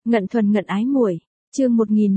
Ngận thuần ngận ái muội, chương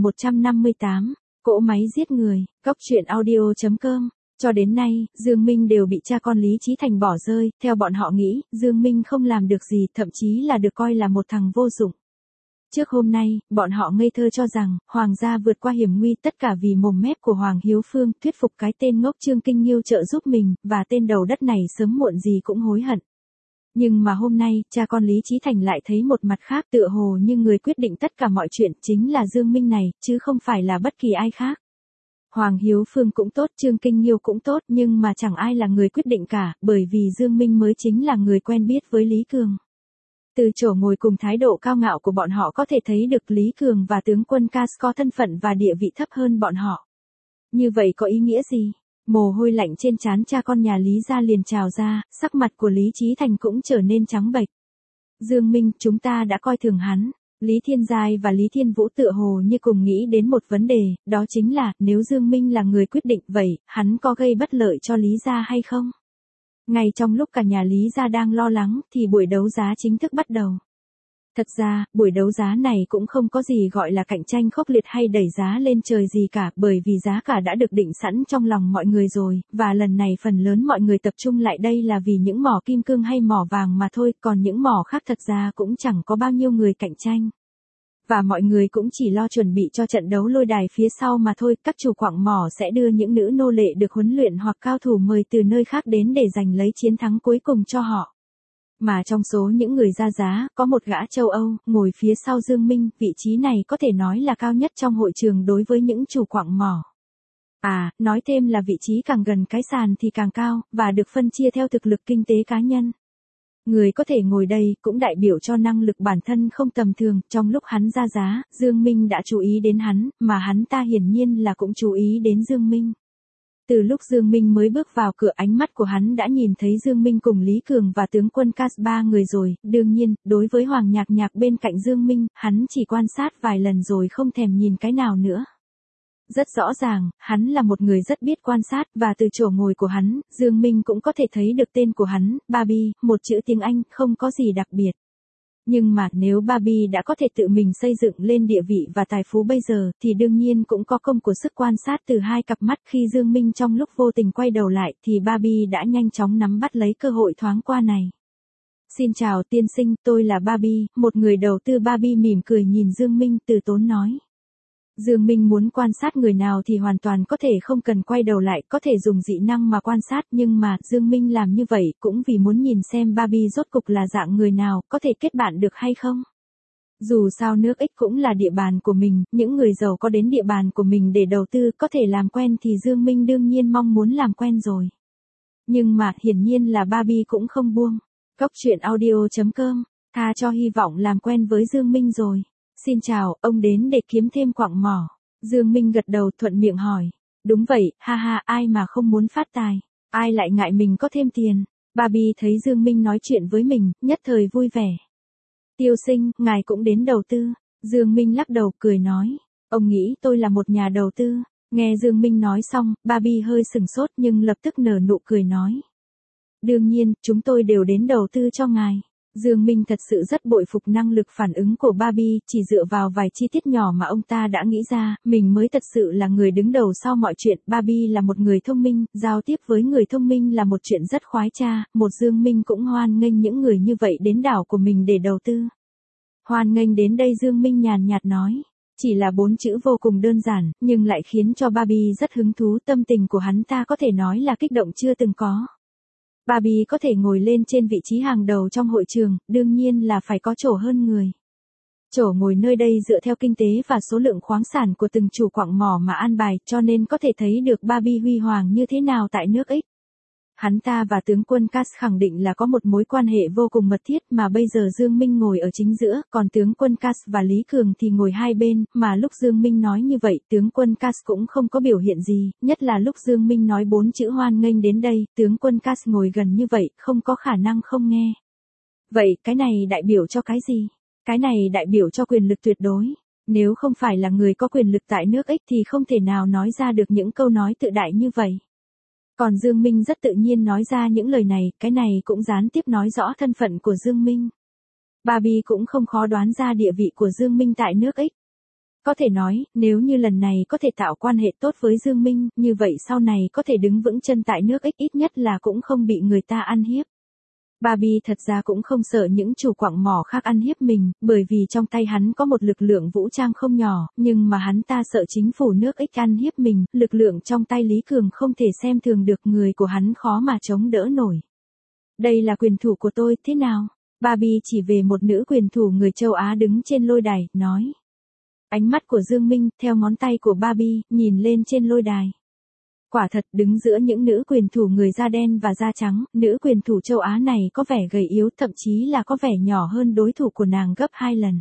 1158, cỗ máy giết người, góc truyện audio.com. Cho đến nay, Dương Minh đều bị cha con Lý Chí Thành bỏ rơi, theo bọn họ nghĩ, Dương Minh không làm được gì, thậm chí là được coi là một thằng vô dụng. Trước hôm nay, bọn họ ngây thơ cho rằng, Hoàng gia vượt qua hiểm nguy tất cả vì mồm mép của Hoàng Hiếu Phương, thuyết phục cái tên ngốc Trương Kinh Nghiêu trợ giúp mình, và tên đầu đất này sớm muộn gì cũng hối hận. Nhưng mà hôm nay, cha con Lý Chí Thành lại thấy một mặt khác, tựa hồ như người quyết định tất cả mọi chuyện chính là Dương Minh này, chứ không phải là bất kỳ ai khác. Hoàng Hiếu Phương cũng tốt, Trương Kinh Nghiêu cũng tốt, nhưng mà chẳng ai là người quyết định cả, bởi vì Dương Minh mới chính là người quen biết với Lý Cường. Từ chỗ ngồi cùng thái độ cao ngạo của bọn họ có thể thấy được Lý Cường và tướng quân Cas có thân phận và địa vị thấp hơn bọn họ. Như vậy có ý nghĩa gì? Mồ hôi lạnh trên trán cha con nhà Lý gia liền trào ra, sắc mặt của Lý Chí Thành cũng trở nên trắng bệch. Dương Minh, chúng ta đã coi thường hắn. Lý Thiên Giai và Lý Thiên Vũ tựa hồ như cùng nghĩ đến một vấn đề, đó chính là, nếu Dương Minh là người quyết định vậy, hắn có gây bất lợi cho Lý gia hay không? Ngay trong lúc cả nhà Lý gia đang lo lắng, thì buổi đấu giá chính thức bắt đầu. Thật ra, buổi đấu giá này cũng không có gì gọi là cạnh tranh khốc liệt hay đẩy giá lên trời gì cả, bởi vì giá cả đã được định sẵn trong lòng mọi người rồi, và lần này phần lớn mọi người tập trung lại đây là vì những mỏ kim cương hay mỏ vàng mà thôi, còn những mỏ khác thật ra cũng chẳng có bao nhiêu người cạnh tranh. Và mọi người cũng chỉ lo chuẩn bị cho trận đấu lôi đài phía sau mà thôi, các chủ quặng mỏ sẽ đưa những nữ nô lệ được huấn luyện hoặc cao thủ mời từ nơi khác đến để giành lấy chiến thắng cuối cùng cho họ. Mà trong số những người ra giá, có một gã châu Âu, ngồi phía sau Dương Minh, vị trí này có thể nói là cao nhất trong hội trường đối với những chủ quặng mỏ. Nói thêm là vị trí càng gần cái sàn thì càng cao, và được phân chia theo thực lực kinh tế cá nhân. Người có thể ngồi đây cũng đại biểu cho năng lực bản thân không tầm thường, trong lúc hắn ra giá, Dương Minh đã chú ý đến hắn, mà hắn ta hiển nhiên là cũng chú ý đến Dương Minh. Từ lúc Dương Minh mới bước vào cửa, ánh mắt của hắn đã nhìn thấy Dương Minh cùng Lý Cường và tướng quân Cas ba người rồi, đương nhiên, đối với Hoàng Nhạc Nhạc bên cạnh Dương Minh, hắn chỉ quan sát vài lần rồi không thèm nhìn cái nào nữa. Rất rõ ràng, hắn là một người rất biết quan sát, và từ chỗ ngồi của hắn, Dương Minh cũng có thể thấy được tên của hắn, Barbie, một chữ tiếng Anh, không có gì đặc biệt. Nhưng mà nếu Barbie đã có thể tự mình xây dựng lên địa vị và tài phú bây giờ, thì đương nhiên cũng có công của sức quan sát từ hai cặp mắt. Khi Dương Minh trong lúc vô tình quay đầu lại, thì Barbie đã nhanh chóng nắm bắt lấy cơ hội thoáng qua này. Xin chào tiên sinh, tôi là Barbie, một người đầu tư. Barbie mỉm cười nhìn Dương Minh từ tốn nói. Dương Minh muốn quan sát người nào thì hoàn toàn có thể không cần quay đầu lại, có thể dùng dị năng mà quan sát, nhưng mà Dương Minh làm như vậy cũng vì muốn nhìn xem Barbie rốt cục là dạng người nào, có thể kết bạn được hay không. Dù sao nước X cũng là địa bàn của mình, những người giàu có đến địa bàn của mình để đầu tư, có thể làm quen thì Dương Minh đương nhiên mong muốn làm quen rồi. Nhưng mà hiển nhiên là Barbie cũng không buông. Góc truyện audio.com, tha cho hy vọng làm quen với Dương Minh rồi. Xin chào, ông đến để kiếm thêm quặng mỏ. Dương Minh gật đầu thuận miệng hỏi. Đúng vậy, ha ha, ai mà không muốn phát tài. Ai lại ngại mình có thêm tiền. Barbie thấy Dương Minh nói chuyện với mình, nhất thời vui vẻ. Tiêu sinh, ngài cũng đến đầu tư. Dương Minh lắc đầu cười nói. Ông nghĩ tôi là một nhà đầu tư. Nghe Dương Minh nói xong, Barbie hơi sừng sốt nhưng lập tức nở nụ cười nói. Đương nhiên, chúng tôi đều đến đầu tư cho ngài. Dương Minh thật sự rất bội phục năng lực phản ứng của Barbie, chỉ dựa vào vài chi tiết nhỏ mà ông ta đã nghĩ ra, mình mới thật sự là người đứng đầu sau mọi chuyện. Barbie là một người thông minh, giao tiếp với người thông minh là một chuyện rất khoái trá, một Dương Minh cũng hoan nghênh những người như vậy đến đảo của mình để đầu tư. Hoan nghênh đến đây, Dương Minh nhàn nhạt nói. Chỉ là 4 chữ vô cùng đơn giản, nhưng lại khiến cho Barbie rất hứng thú, tâm tình của hắn ta có thể nói là kích động chưa từng có. Barbie có thể ngồi lên trên vị trí hàng đầu trong hội trường, đương nhiên là phải có chỗ hơn người. Chỗ ngồi nơi đây dựa theo kinh tế và số lượng khoáng sản của từng chủ quặng mỏ mà an bài, cho nên có thể thấy được Barbie huy hoàng như thế nào tại nước X. Hắn ta và tướng quân Cas khẳng định là có một mối quan hệ vô cùng mật thiết, mà bây giờ Dương Minh ngồi ở chính giữa, còn tướng quân Cas và Lý Cường thì ngồi hai bên, mà lúc Dương Minh nói như vậy, tướng quân Cas cũng không có biểu hiện gì, nhất là lúc Dương Minh nói 4 chữ hoan nghênh đến đây, tướng quân Cas ngồi gần như vậy, không có khả năng không nghe. Vậy, cái này đại biểu cho cái gì? Cái này đại biểu cho quyền lực tuyệt đối. Nếu không phải là người có quyền lực tại nước X thì không thể nào nói ra được những câu nói tự đại như vậy. Còn Dương Minh rất tự nhiên nói ra những lời này, cái này cũng gián tiếp nói rõ thân phận của Dương Minh. Barbie cũng không khó đoán ra địa vị của Dương Minh tại nước X. Có thể nói, nếu như lần này có thể tạo quan hệ tốt với Dương Minh, như vậy sau này có thể đứng vững chân tại nước X, ít nhất là cũng không bị người ta ăn hiếp. Barbie thật ra cũng không sợ những chủ quặng mỏ khác ăn hiếp mình, bởi vì trong tay hắn có một lực lượng vũ trang không nhỏ, nhưng mà hắn ta sợ chính phủ nước X ăn hiếp mình, lực lượng trong tay Lý Cường không thể xem thường được, người của hắn khó mà chống đỡ nổi. Đây là quyền thủ của tôi, thế nào? Barbie chỉ về một nữ quyền thủ người châu Á đứng trên lôi đài, nói. Ánh mắt của Dương Minh, theo ngón tay của Barbie, nhìn lên trên lôi đài. Quả thật, đứng giữa những nữ quyền thủ người da đen và da trắng, nữ quyền thủ châu Á này có vẻ gầy yếu, thậm chí là có vẻ nhỏ hơn đối thủ của nàng gấp 2 lần.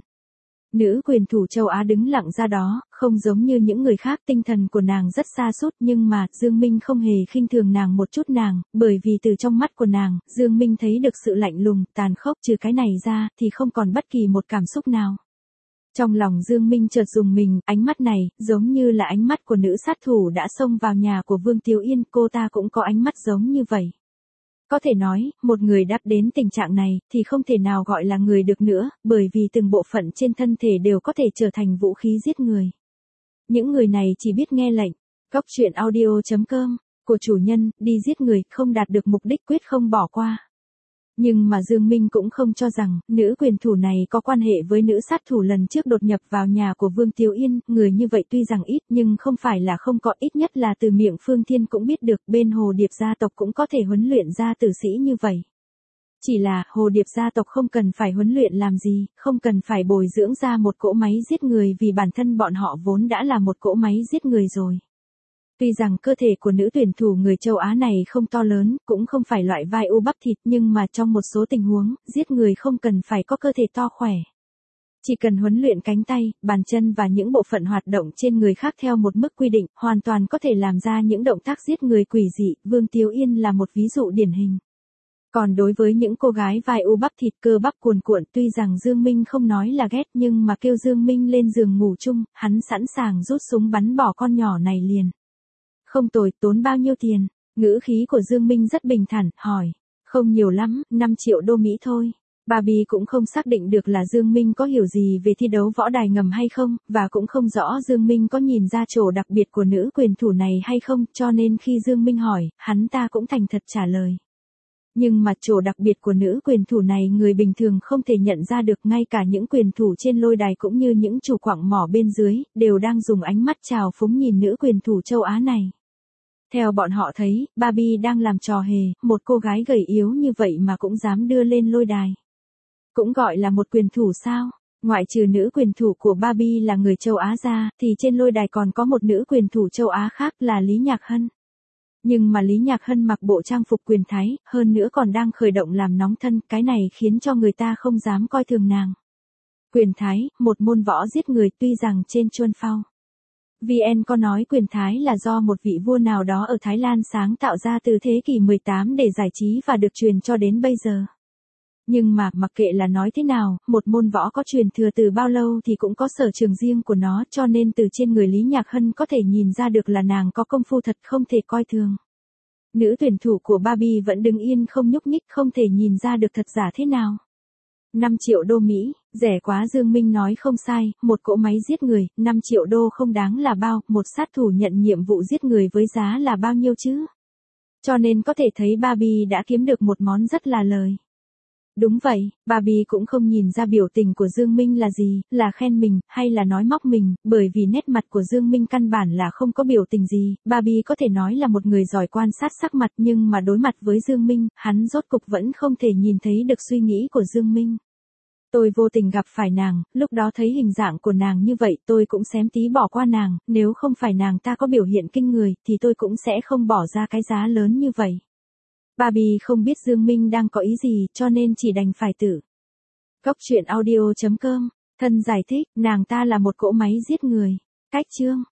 Nữ quyền thủ châu Á đứng lặng ra đó, không giống như những người khác, tinh thần của nàng rất sa sút, nhưng mà Dương Minh không hề khinh thường nàng một chút nàng, bởi vì từ trong mắt của nàng, Dương Minh thấy được sự lạnh lùng, tàn khốc, trừ cái này ra thì không còn bất kỳ một cảm xúc nào. Trong lòng Dương Minh chợt rùng mình, ánh mắt này, giống như là ánh mắt của nữ sát thủ đã xông vào nhà của Vương Tiếu Yên, cô ta cũng có ánh mắt giống như vậy. Có thể nói, một người đáp đến tình trạng này, thì không thể nào gọi là người được nữa, bởi vì từng bộ phận trên thân thể đều có thể trở thành vũ khí giết người. Những người này chỉ biết nghe lệnh. Góc truyện audio.com, của chủ nhân, đi giết người, không đạt được mục đích quyết không bỏ qua. Nhưng mà Dương Minh cũng không cho rằng, nữ quyền thủ này có quan hệ với nữ sát thủ lần trước đột nhập vào nhà của Vương Tiếu Yên, người như vậy tuy rằng ít nhưng không phải là không có, ít nhất là từ miệng Phương Thiên cũng biết được, bên Hồ Điệp gia tộc cũng có thể huấn luyện ra tử sĩ như vậy. Chỉ là, Hồ Điệp gia tộc không cần phải huấn luyện làm gì, không cần phải bồi dưỡng ra một cỗ máy giết người vì bản thân bọn họ vốn đã là một cỗ máy giết người rồi. Tuy rằng cơ thể của nữ tuyển thủ người châu Á này không to lớn, cũng không phải loại vai u bắp thịt, nhưng mà trong một số tình huống, giết người không cần phải có cơ thể to khỏe. Chỉ cần huấn luyện cánh tay, bàn chân và những bộ phận hoạt động trên người khác theo một mức quy định, hoàn toàn có thể làm ra những động tác giết người quỷ dị, Vương Tiếu Yên là một ví dụ điển hình. Còn đối với những cô gái vai u bắp thịt cơ bắp cuồn cuộn, tuy rằng Dương Minh không nói là ghét nhưng mà kêu Dương Minh lên giường ngủ chung, hắn sẵn sàng rút súng bắn bỏ con nhỏ này liền. Không tồi, tốn bao nhiêu tiền? Ngữ khí của Dương Minh rất bình thản, hỏi. Không nhiều lắm, 5 triệu đô Mỹ thôi. Barbie cũng không xác định được là Dương Minh có hiểu gì về thi đấu võ đài ngầm hay không, và cũng không rõ Dương Minh có nhìn ra chỗ đặc biệt của nữ quyền thủ này hay không, cho nên khi Dương Minh hỏi, hắn ta cũng thành thật trả lời. Nhưng mà chỗ đặc biệt của nữ quyền thủ này người bình thường không thể nhận ra được, ngay cả những quyền thủ trên lôi đài cũng như những chủ quặng mỏ bên dưới, đều đang dùng ánh mắt trào phúng nhìn nữ quyền thủ châu Á này. Theo bọn họ thấy, Barbie đang làm trò hề, một cô gái gầy yếu như vậy mà cũng dám đưa lên lôi đài. Cũng gọi là một quyền thủ sao? Ngoại trừ nữ quyền thủ của Barbie là người châu Á ra, thì trên lôi đài còn có một nữ quyền thủ châu Á khác là Lý Nhạc Hân. Nhưng mà Lý Nhạc Hân mặc bộ trang phục quyền Thái, hơn nữa còn đang khởi động làm nóng thân, cái này khiến cho người ta không dám coi thường nàng. Quyền Thái, một môn võ giết người, tuy rằng trên Chuan Phao VN có nói quyền Thái là do một vị vua nào đó ở Thái Lan sáng tạo ra từ thế kỷ 18 để giải trí và được truyền cho đến bây giờ. Nhưng mà, mặc kệ là nói thế nào, một môn võ có truyền thừa từ bao lâu thì cũng có sở trường riêng của nó, cho nên từ trên người Lý Nhạc Hân có thể nhìn ra được là nàng có công phu thật không thể coi thường. Nữ tuyển thủ của Barbie vẫn đứng yên không nhúc nhích, không thể nhìn ra được thật giả thế nào. 5 triệu đô Mỹ, rẻ quá. Dương Minh nói không sai, một cỗ máy giết người, 5 triệu đô không đáng là bao, một sát thủ nhận nhiệm vụ giết người với giá là bao nhiêu chứ? Cho nên có thể thấy Barbie đã kiếm được một món rất là lời. Đúng vậy, Barbie cũng không nhìn ra biểu tình của Dương Minh là gì, là khen mình, hay là nói móc mình, bởi vì nét mặt của Dương Minh căn bản là không có biểu tình gì, Barbie có thể nói là một người giỏi quan sát sắc mặt, nhưng mà đối mặt với Dương Minh, hắn rốt cục vẫn không thể nhìn thấy được suy nghĩ của Dương Minh. Tôi vô tình gặp phải nàng, lúc đó thấy hình dạng của nàng như vậy tôi cũng xém tí bỏ qua nàng, nếu không phải nàng ta có biểu hiện kinh người, thì tôi cũng sẽ không bỏ ra cái giá lớn như vậy. Barbie không biết Dương Minh đang có ý gì, cho nên chỉ đành phải tự. Góc truyện audio.com, thân giải thích, nàng ta là một cỗ máy giết người. Cách chương.